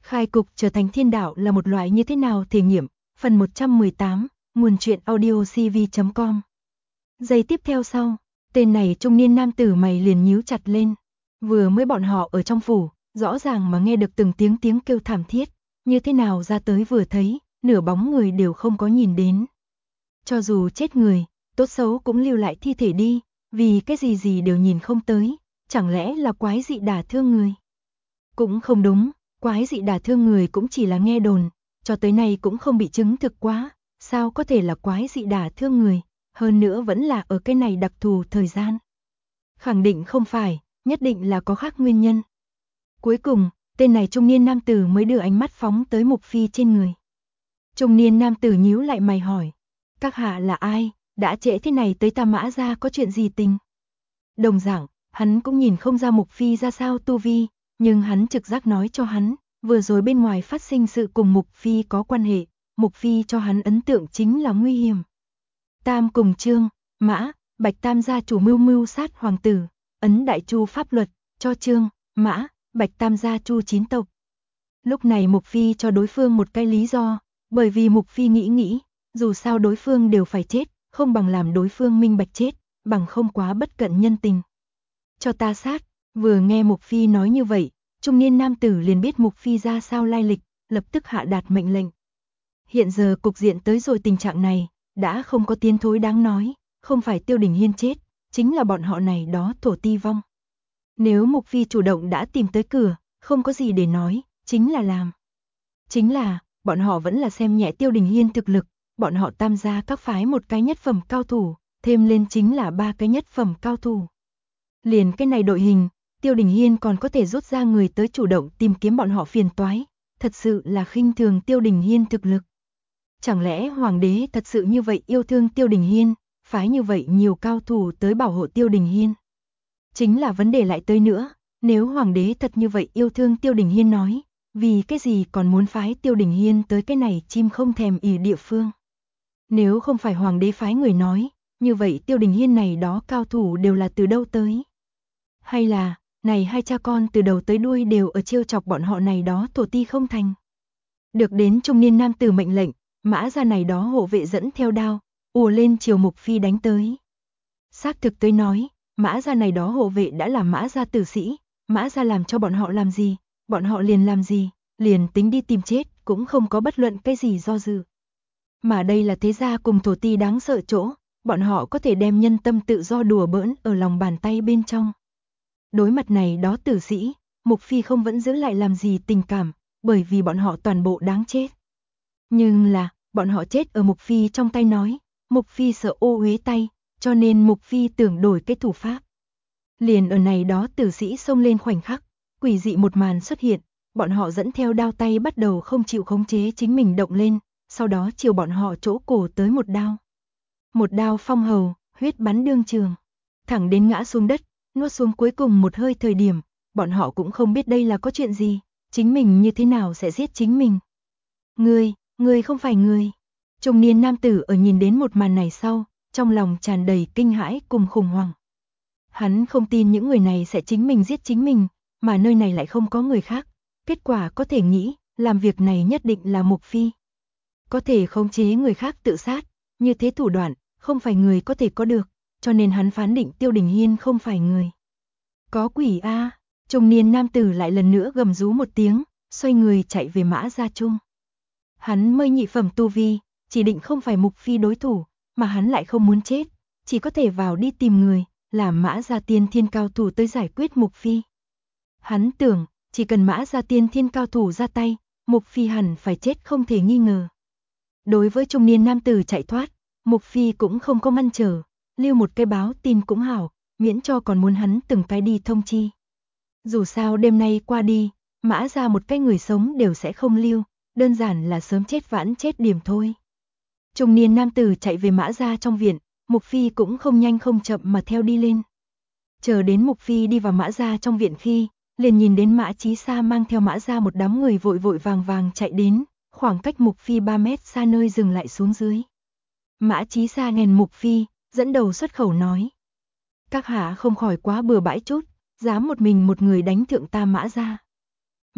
Khai cục trở thành thiên đạo là một loại như thế nào thể nghiệm, phần 118, nguồn truyện audio cv.com. Giây tiếp theo sau, tên này trung niên nam tử mày liền nhíu chặt lên. Vừa mới bọn họ ở trong phủ, rõ ràng mà nghe được từng tiếng kêu thảm thiết, như thế nào ra tới vừa thấy, nửa bóng người đều không có nhìn đến. Cho dù chết người, tốt xấu cũng lưu lại thi thể đi, vì cái gì đều nhìn không tới, chẳng lẽ là quái dị đả thương người? Cũng không đúng, quái dị đả thương người cũng chỉ là nghe đồn, cho tới nay cũng không bị chứng thực quá, sao có thể là quái dị đả thương người, hơn nữa vẫn là ở cái này đặc thù thời gian. Khẳng định không phải, nhất định là có khác nguyên nhân. Cuối cùng, tên này trung niên nam tử mới đưa ánh mắt phóng tới Mục Phi trên người. Trung niên nam tử nhíu lại mày hỏi, các hạ là ai, đã trễ thế này tới ta Mã gia có chuyện gì tình? Đồng dạng, hắn cũng nhìn không ra Mục Phi ra sao tu vi, nhưng hắn trực giác nói cho hắn, vừa rồi bên ngoài phát sinh sự cùng Mục Phi có quan hệ, Mục Phi cho hắn ấn tượng chính là nguy hiểm. Tam cùng Trương, Mã, Bạch tam gia chủ mưu sát hoàng tử, ấn đại chu pháp luật, cho Trương, Mã, Bạch tam gia chu 9 tộc. Lúc này Mục Phi cho đối phương một cái lý do, bởi vì Mục Phi nghĩ, dù sao đối phương đều phải chết, không bằng làm đối phương minh bạch chết, bằng không quá bất cận nhân tình. Cho ta sát, vừa nghe Mục Phi nói như vậy, trung niên nam tử liền biết Mục Phi ra sao lai lịch, lập tức hạ đạt mệnh lệnh. Hiện giờ cục diện tới rồi tình trạng này, đã không có tiến thối đáng nói, không phải Tiêu Đình Hiên chết, chính là bọn họ này đó thổ ti vong. Nếu Mục Phi chủ động đã tìm tới cửa, không có gì để nói, chính là làm. Chính là, bọn họ vẫn là xem nhẹ Tiêu Đình Hiên thực lực, bọn họ tam gia các phái một cái nhất phẩm cao thủ, thêm lên chính là 3 cái nhất phẩm cao thủ. Liền cái này đội hình, Tiêu Đình Hiên còn có thể rút ra người tới chủ động tìm kiếm bọn họ phiền toái, thật sự là khinh thường Tiêu Đình Hiên thực lực. Chẳng lẽ hoàng đế thật sự như vậy yêu thương Tiêu Đình Hiên, phái như vậy nhiều cao thủ tới bảo hộ Tiêu Đình Hiên? Chính là vấn đề lại tới nữa, nếu hoàng đế thật như vậy yêu thương Tiêu Đình Hiên nói, vì cái gì còn muốn phái Tiêu Đình Hiên tới cái này chim không thèm ỉ địa phương? Nếu không phải hoàng đế phái người nói, như vậy Tiêu Đình Hiên này đó cao thủ đều là từ đâu tới? Hay là, này hai cha con từ đầu tới đuôi đều ở trêu chọc bọn họ này đó thổ ti không thành? Được đến trung niên nam tử mệnh lệnh, Mã gia này đó hộ vệ dẫn theo đao, ùa lên chiều Mục Phi đánh tới. Xác thực tới nói, Mã gia này đó hộ vệ đã là Mã gia tử sĩ, Mã gia làm cho bọn họ làm gì, bọn họ liền làm gì, liền tính đi tìm chết, cũng không có bất luận cái gì do dự. Mà đây là thế gia cùng thổ ti đáng sợ chỗ, bọn họ có thể đem nhân tâm tự do đùa bỡn ở lòng bàn tay bên trong. Đối mặt này đó tử sĩ, Mục Phi không vẫn giữ lại làm gì tình cảm, bởi vì bọn họ toàn bộ đáng chết. Nhưng là, bọn họ chết ở Mục Phi trong tay nói, Mục Phi sợ ô uế tay, cho nên Mục Phi tưởng đổi cái thủ pháp. Liền ở này đó tử sĩ xông lên khoảnh khắc, quỷ dị một màn xuất hiện, bọn họ dẫn theo đao tay bắt đầu không chịu khống chế chính mình động lên, sau đó chiều bọn họ chỗ cổ tới một đao. Một đao phong hầu, huyết bắn đương trường, thẳng đến ngã xuống đất, nuốt xuống cuối cùng một hơi thời điểm, bọn họ cũng không biết đây là có chuyện gì, chính mình như thế nào sẽ giết chính mình. Ngươi không phải người. Trung niên nam tử ở nhìn đến một màn này sau, trong lòng tràn đầy kinh hãi cùng khủng hoảng. Hắn không tin những người này sẽ chính mình giết chính mình, mà nơi này lại không có người khác. Kết quả có thể nghĩ, làm việc này nhất định là Mục Phi. Có thể khống chế người khác tự sát, như thế thủ đoạn, không phải người có thể có được, cho nên hắn phán định Tiêu Đình Hiên không phải người. Có quỷ a! Trung niên nam tử lại lần nữa gầm rú một tiếng, xoay người chạy về Mã gia trung. Hắn mới nhị phẩm tu vi, chỉ định không phải Mục Phi đối thủ, mà hắn lại không muốn chết, chỉ có thể vào đi tìm người, làm Mã gia tiên thiên cao thủ tới giải quyết Mục Phi. Hắn tưởng, chỉ cần Mã gia tiên thiên cao thủ ra tay, Mục Phi hẳn phải chết không thể nghi ngờ. Đối với trung niên nam tử chạy thoát, Mục Phi cũng không có ngăn trở, lưu một cái báo tin cũng hảo, miễn cho còn muốn hắn từng cái đi thông chi. Dù sao đêm nay qua đi, Mã gia một cái người sống đều sẽ không lưu, đơn giản là sớm chết vãn chết điểm thôi. Trung niên nam tử chạy về Mã gia trong viện, Mục Phi cũng không nhanh không chậm mà theo đi lên. Chờ đến Mục Phi đi vào Mã gia trong viện khi, liền nhìn đến Mã Chí Sa mang theo Mã gia một đám người vội vội vàng chạy đến, khoảng cách Mục Phi 3 mét xa nơi dừng lại xuống dưới. Mã Chí Sa nghèn Mục Phi, dẫn đầu xuất khẩu nói: "Các hạ không khỏi quá bừa bãi chút, dám một mình một người đánh thượng ta Mã gia."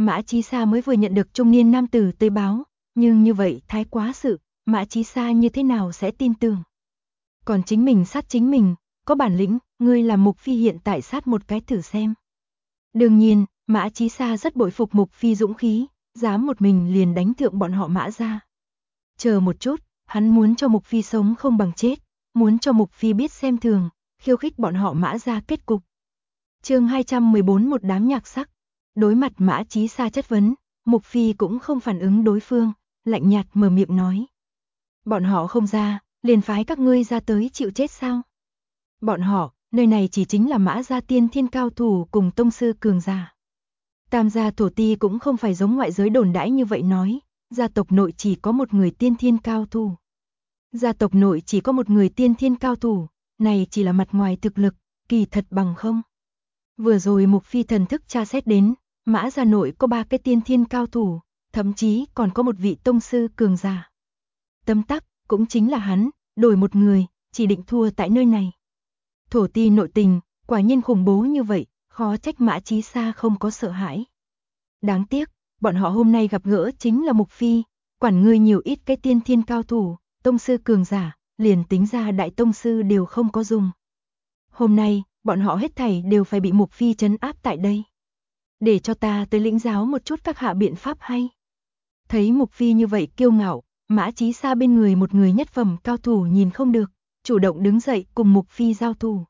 Mã Chí Sa mới vừa nhận được trung niên nam tử tới báo, nhưng như vậy thái quá sự, Mã Chí Sa như thế nào sẽ tin tưởng. Còn chính mình sát chính mình, có bản lĩnh, ngươi làm Mục Phi hiện tại sát một cái thử xem. Đương nhiên, Mã Chí Sa rất bội phục Mục Phi dũng khí, dám một mình liền đánh thượng bọn họ Mã gia. Chờ một chút, hắn muốn cho Mục Phi sống không bằng chết, muốn cho Mục Phi biết xem thường, khiêu khích bọn họ Mã gia kết cục. Chương 214 một đám nhạc sắc. Đối mặt Mã Chí Sa chất vấn, Mục Phi cũng không phản ứng đối phương, lạnh nhạt mở miệng nói. Bọn họ không ra, liền phái các ngươi ra tới chịu chết sao? Bọn họ, nơi này chỉ chính là Mã gia tiên thiên cao thủ cùng tông sư cường giả. Tam gia thổ ti cũng không phải giống ngoại giới đồn đãi như vậy nói, gia tộc nội chỉ có một người tiên thiên cao thủ. Gia tộc nội chỉ có một người tiên thiên cao thủ, này chỉ là mặt ngoài thực lực, kỳ thật bằng không. Vừa rồi Mục Phi thần thức tra xét đến, Mã gia nội có 3 cái tiên thiên cao thủ, thậm chí còn có một vị tông sư cường giả. Tấm tắc, cũng chính là hắn, đổi một người, chỉ định thua tại nơi này. Thổ ti nội tình, quả nhiên khủng bố như vậy, khó trách Mã Chí Sa không có sợ hãi. Đáng tiếc, bọn họ hôm nay gặp gỡ chính là Mục Phi, quản ngươi nhiều ít cái tiên thiên cao thủ, tông sư cường giả, liền tính ra đại tông sư đều không có dùng. Hôm nay, bọn họ hết thảy đều phải bị Mục Phi trấn áp tại đây. Để cho ta tới lĩnh giáo một chút các hạ biện pháp hay. Thấy Mục Phi như vậy kiêu ngạo, Mã Chí Sa bên người một người nhất phẩm cao thủ nhìn không được, chủ động đứng dậy cùng Mục Phi giao thủ.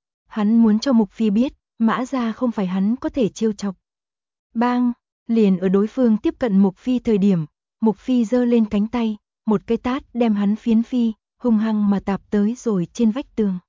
Hắn muốn cho Mục Phi biết, Mã gia không phải hắn có thể trêu chọc. Bang, liền ở đối phương tiếp cận Mục Phi thời điểm, Mục Phi giơ lên cánh tay, một cái tát đem hắn phiến phi, hung hăng mà tạp tới rồi trên vách tường.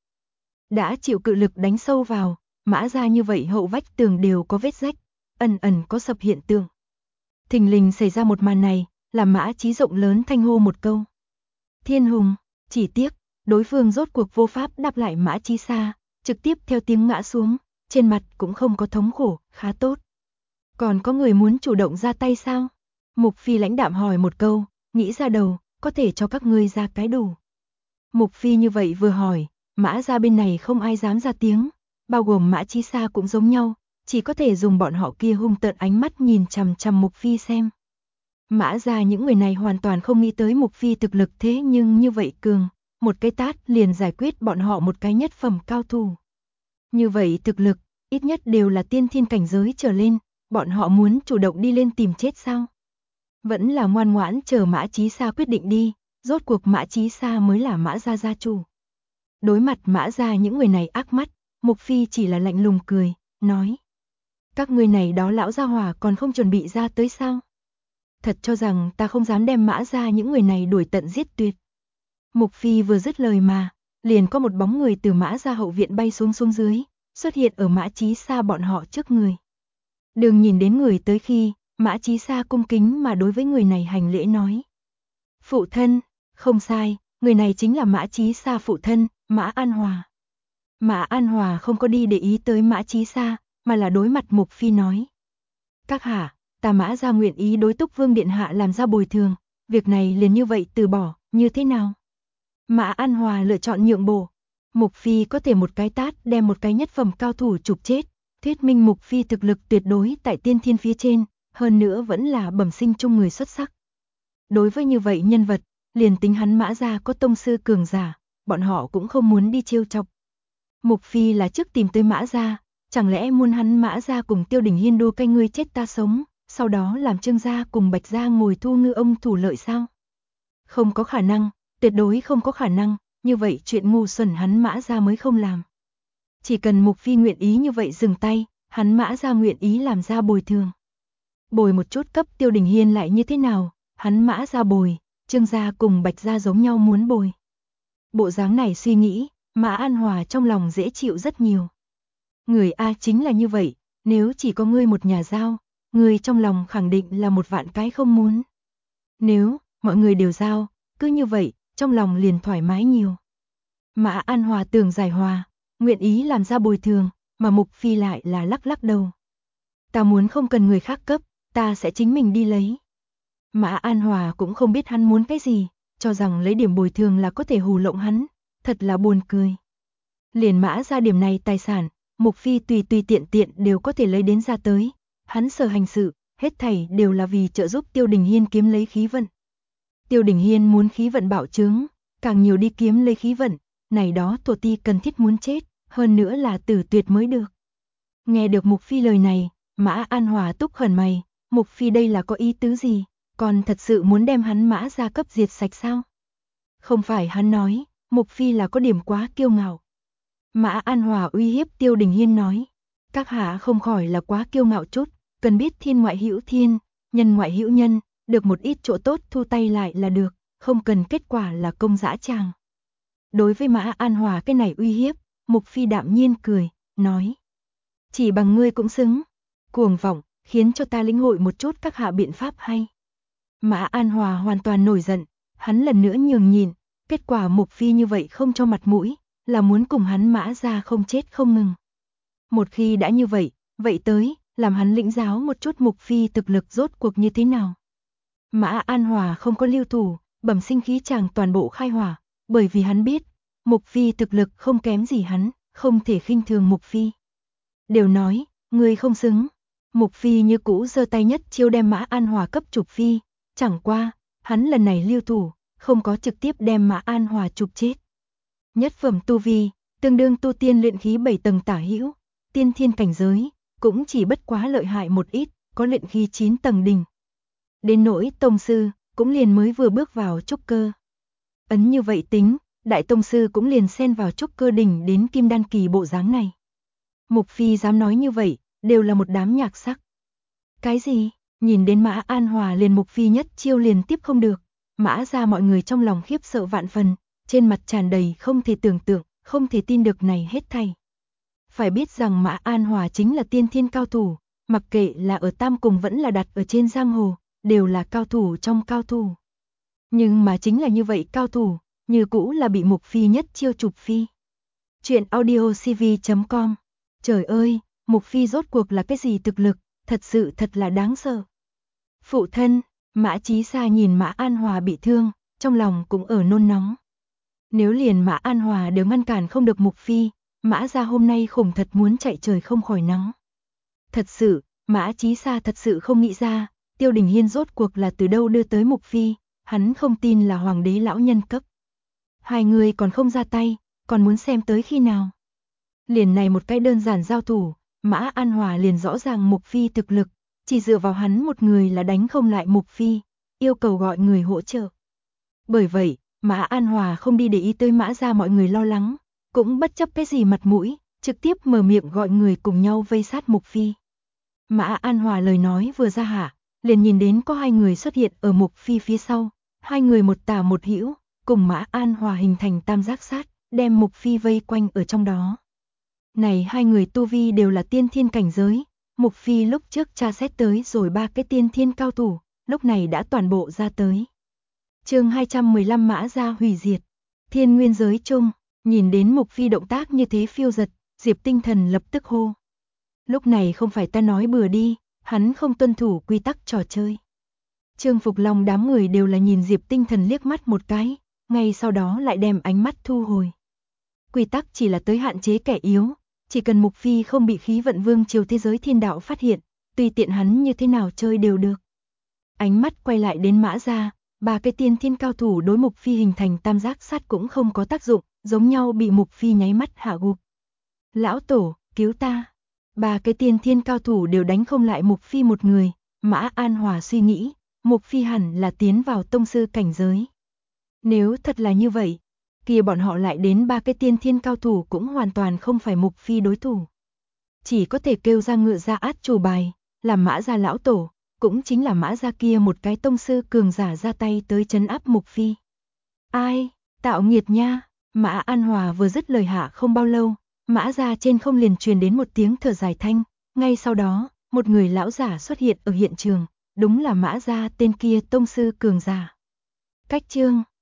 Đã chịu cự lực đánh sâu vào, Mã gia như vậy hậu vách tường đều có vết rách, ẩn ẩn có sập hiện tượng. Thình lình xảy ra một màn này, làm Mã Chí rộng lớn thanh hô một câu. Thiên hùng, chỉ tiếc, đối phương rốt cuộc vô pháp đáp lại Mã Chí Sa, trực tiếp theo tiếng ngã xuống, trên mặt cũng không có thống khổ, khá tốt. Còn có người muốn chủ động ra tay sao? Mục Phi lãnh đạm hỏi một câu, nghĩ ra đầu, có thể cho các ngươi ra cái đủ. Mục Phi như vậy vừa hỏi, Mã gia bên này không ai dám ra tiếng, bao gồm Mã Chí Sa cũng giống nhau, chỉ có thể dùng bọn họ kia hung tợn ánh mắt nhìn chằm chằm Mục Phi xem. Mã gia những người này hoàn toàn không nghĩ tới Mục Phi thực lực thế nhưng như vậy cường, một cái tát liền giải quyết bọn họ một cái nhất phẩm cao thủ. Như vậy thực lực, ít nhất đều là tiên thiên cảnh giới trở lên, bọn họ muốn chủ động đi lên tìm chết sao? Vẫn là ngoan ngoãn chờ Mã Chí Sa quyết định đi, rốt cuộc Mã Chí Sa mới là Mã gia gia chủ. Đối mặt Mã gia những người này ác mắt, Mục Phi chỉ là lạnh lùng cười, nói. Các ngươi này đó lão gia hỏa còn không chuẩn bị ra tới sao? Thật cho rằng ta không dám đem Mã gia những người này đuổi tận giết tuyệt. Mục Phi vừa dứt lời mà, liền có một bóng người từ Mã gia hậu viện bay xuống dưới, xuất hiện ở Mã Chí Sa bọn họ trước người. Đừng nhìn đến người tới khi, Mã Chí Sa cung kính mà đối với người này hành lễ nói. Phụ thân, không sai, người này chính là Mã Chí Sa phụ thân, Mã An Hòa. Mã An Hòa không có đi để ý tới Mã Chí Sa, mà là đối mặt Mục Phi nói. Các hạ, ta Mã gia nguyện ý đối Túc Vương điện hạ làm ra bồi thường, việc này liền như vậy từ bỏ, như thế nào? Mã An Hòa lựa chọn nhượng bộ. Mục Phi có thể một cái tát đem một cái nhất phẩm cao thủ chụp chết, thuyết minh Mục Phi thực lực tuyệt đối tại tiên thiên phía trên, hơn nữa vẫn là bẩm sinh trung người xuất sắc. Đối với như vậy nhân vật, liền tính hắn Mã gia có tông sư cường giả, bọn họ cũng không muốn đi trêu chọc. Mục Phi là trước tìm tới Mã gia, chẳng lẽ muốn hắn Mã gia cùng Tiêu Đình Hiên đua cay ngươi chết ta sống, sau đó làm Trương gia cùng Bạch gia ngồi thu ngư ông thủ lợi sao? Không có khả năng, tuyệt đối không có khả năng, như vậy chuyện ngu xuẩn hắn Mã gia mới không làm. Chỉ cần Mục Phi nguyện ý như vậy dừng tay, hắn Mã gia nguyện ý làm ra bồi thường. Bồi một chút cấp Tiêu Đình Hiên lại như thế nào, hắn Mã gia bồi, Trương gia cùng Bạch gia giống nhau muốn bồi. Bộ dáng này suy nghĩ, Mã An Hòa trong lòng dễ chịu rất nhiều. Người A chính là như vậy, nếu chỉ có ngươi một nhà giao, ngươi trong lòng khẳng định là một vạn cái không muốn. Nếu mọi người đều giao, cứ như vậy, trong lòng liền thoải mái nhiều. Mã An Hòa tưởng giải hòa, nguyện ý làm ra bồi thường, mà Mục Phi lại là lắc lắc đầu. Ta muốn không cần người khác cấp, ta sẽ chính mình đi lấy. Mã An Hòa cũng không biết hắn muốn cái gì, cho rằng lấy điểm bồi thường là có thể hù lộng hắn, thật là buồn cười. Liền Mã ra điểm này tài sản, Mục Phi tùy tiện đều có thể lấy đến ra tới, hắn sở hành sự, hết thảy đều là vì trợ giúp Tiêu Đình Hiên kiếm lấy khí vận. Tiêu Đình Hiên muốn khí vận bạo trướng, càng nhiều đi kiếm lấy khí vận, này đó tổ ti cần thiết muốn chết, hơn nữa là tử tuyệt mới được. Nghe được Mục Phi lời này, Mã An Hòa túc khẩn mày, Mục Phi đây là có ý tứ gì, còn thật sự muốn đem hắn Mã gia cấp diệt sạch sao? Không phải hắn nói, Mục Phi là có điểm quá kiêu ngạo. Mã An Hòa uy hiếp Tiêu Đình Hiên nói, các hạ không khỏi là quá kiêu ngạo chút, cần biết thiên ngoại hữu thiên, nhân ngoại hữu nhân, được một ít chỗ tốt thu tay lại là được, không cần kết quả là công dã tràng. Đối với Mã An Hòa cái này uy hiếp, Mục Phi đạm nhiên cười, nói, chỉ bằng ngươi cũng xứng, cuồng vọng, khiến cho ta lĩnh hội một chút các hạ biện pháp hay. Mã An Hòa hoàn toàn nổi giận, hắn lần nữa nhường nhịn, kết quả Mục Phi như vậy không cho mặt mũi, là muốn cùng hắn Mã gia không chết không ngừng. Một khi đã như vậy, vậy tới, làm hắn lĩnh giáo một chút Mục Phi thực lực rốt cuộc như thế nào. Mã An Hòa không có lưu thủ, bẩm sinh khí chàng toàn bộ khai hỏa, bởi vì hắn biết, Mục Phi thực lực không kém gì hắn, không thể khinh thường Mục Phi. Đều nói, người không xứng. Mục Phi như cũ giơ tay nhất chiêu đem Mã An Hòa cấp chụp phi, chẳng qua, hắn lần này lưu thủ, không có trực tiếp đem Mã An Hòa chụp chết. Nhất phẩm tu vi, tương đương tu tiên luyện khí 7 tầng tả hữu, tiên thiên cảnh giới, cũng chỉ bất quá lợi hại một ít, có luyện khí 9 tầng đỉnh. Đến nỗi tông sư, cũng liền mới vừa bước vào trúc cơ. Ấn như vậy tính, đại tông sư cũng liền xen vào trúc cơ đỉnh đến kim đan kỳ bộ dáng này. Mục Phi dám nói như vậy, đều là một đám nhạc sắc. Cái gì? Nhìn đến Mã An Hòa liền Mục Phi nhất chiêu liền tiếp không được, Mã ra mọi người trong lòng khiếp sợ vạn phần, trên mặt tràn đầy không thể tưởng tượng, không thể tin được này hết thảy. Phải biết rằng Mã An Hòa chính là tiên thiên cao thủ, mặc kệ là ở Tam Cùng vẫn là đặt ở trên giang hồ, đều là cao thủ trong cao thủ. Nhưng mà chính là như vậy cao thủ, như cũ là bị Mục Phi nhất chiêu chụp phi. Chuyện audiocv.com. Trời ơi, Mục Phi rốt cuộc là cái gì thực lực, thật sự thật là đáng sợ. Phụ thân, Mã Chí Sa nhìn Mã An Hòa bị thương, trong lòng cũng ở nôn nóng. Nếu liền Mã An Hòa đều ngăn cản không được Mục Phi, Mã gia hôm nay khủng thật muốn chạy trời không khỏi nắng. Thật sự, Mã Chí Sa thật sự không nghĩ ra, Tiêu Đình Hiên rốt cuộc là từ đâu đưa tới Mục Phi, hắn không tin là hoàng đế lão nhân cấp. Hai người còn không ra tay, còn muốn xem tới khi nào. Liền này một cái đơn giản giao thủ, Mã An Hòa liền rõ ràng Mục Phi thực lực, chỉ dựa vào hắn một người là đánh không lại Mục Phi, yêu cầu gọi người hỗ trợ. Bởi vậy, Mã An Hòa không đi để ý tới Mã gia mọi người lo lắng, cũng bất chấp cái gì mặt mũi, trực tiếp mở miệng gọi người cùng nhau vây sát Mục Phi. Mã An Hòa lời nói vừa ra hạ, liền nhìn đến có hai người xuất hiện ở Mục Phi phía sau, hai người một tả một hữu, cùng Mã An Hòa hình thành tam giác sát, đem Mục Phi vây quanh ở trong đó. Này hai người tu vi đều là tiên thiên cảnh giới, Mục Phi lúc trước tra xét tới rồi ba cái tiên thiên cao thủ, lúc này đã toàn bộ ra tới. Chương 215 Mã gia hủy diệt. Thiên nguyên giới chung, nhìn đến Mục Phi động tác như thế phiêu giật, Diệp Tinh Thần lập tức hô. Lúc này không phải ta nói bừa đi, hắn không tuân thủ quy tắc trò chơi. Trương Phục Long đám người đều là nhìn Diệp Tinh Thần liếc mắt một cái, ngay sau đó lại đem ánh mắt thu hồi. Quy tắc chỉ là tới hạn chế kẻ yếu, chỉ cần Mục Phi không bị khí vận vương triều thế giới thiên đạo phát hiện, tùy tiện hắn như thế nào chơi đều được. Ánh mắt quay lại đến Mã gia, ba cái tiên thiên cao thủ đối Mục Phi hình thành tam giác sát cũng không có tác dụng, giống nhau bị Mục Phi nháy mắt hạ gục. Lão tổ, cứu ta. Ba cái tiên thiên cao thủ đều đánh không lại Mục Phi một người, Mã An Hòa suy nghĩ, Mục Phi hẳn là tiến vào tông sư cảnh giới. Nếu thật là như vậy, kia bọn họ lại đến ba cái tiên thiên cao thủ cũng hoàn toàn không phải Mục Phi đối thủ. Chỉ có thể kêu ra ngựa ra át chủ bài, làm Mã gia lão tổ, cũng chính là Mã gia kia một cái tông sư cường giả ra tay tới trấn áp Mục Phi. Ai, tạo nghiệt nha, Mã An Hòa vừa dứt lời hạ không bao lâu, Mã gia trên không liền truyền đến một tiếng thở dài thanh, ngay sau đó, một người lão giả xuất hiện ở hiện trường, đúng là Mã gia tên kia tông sư cường giả. Cách chương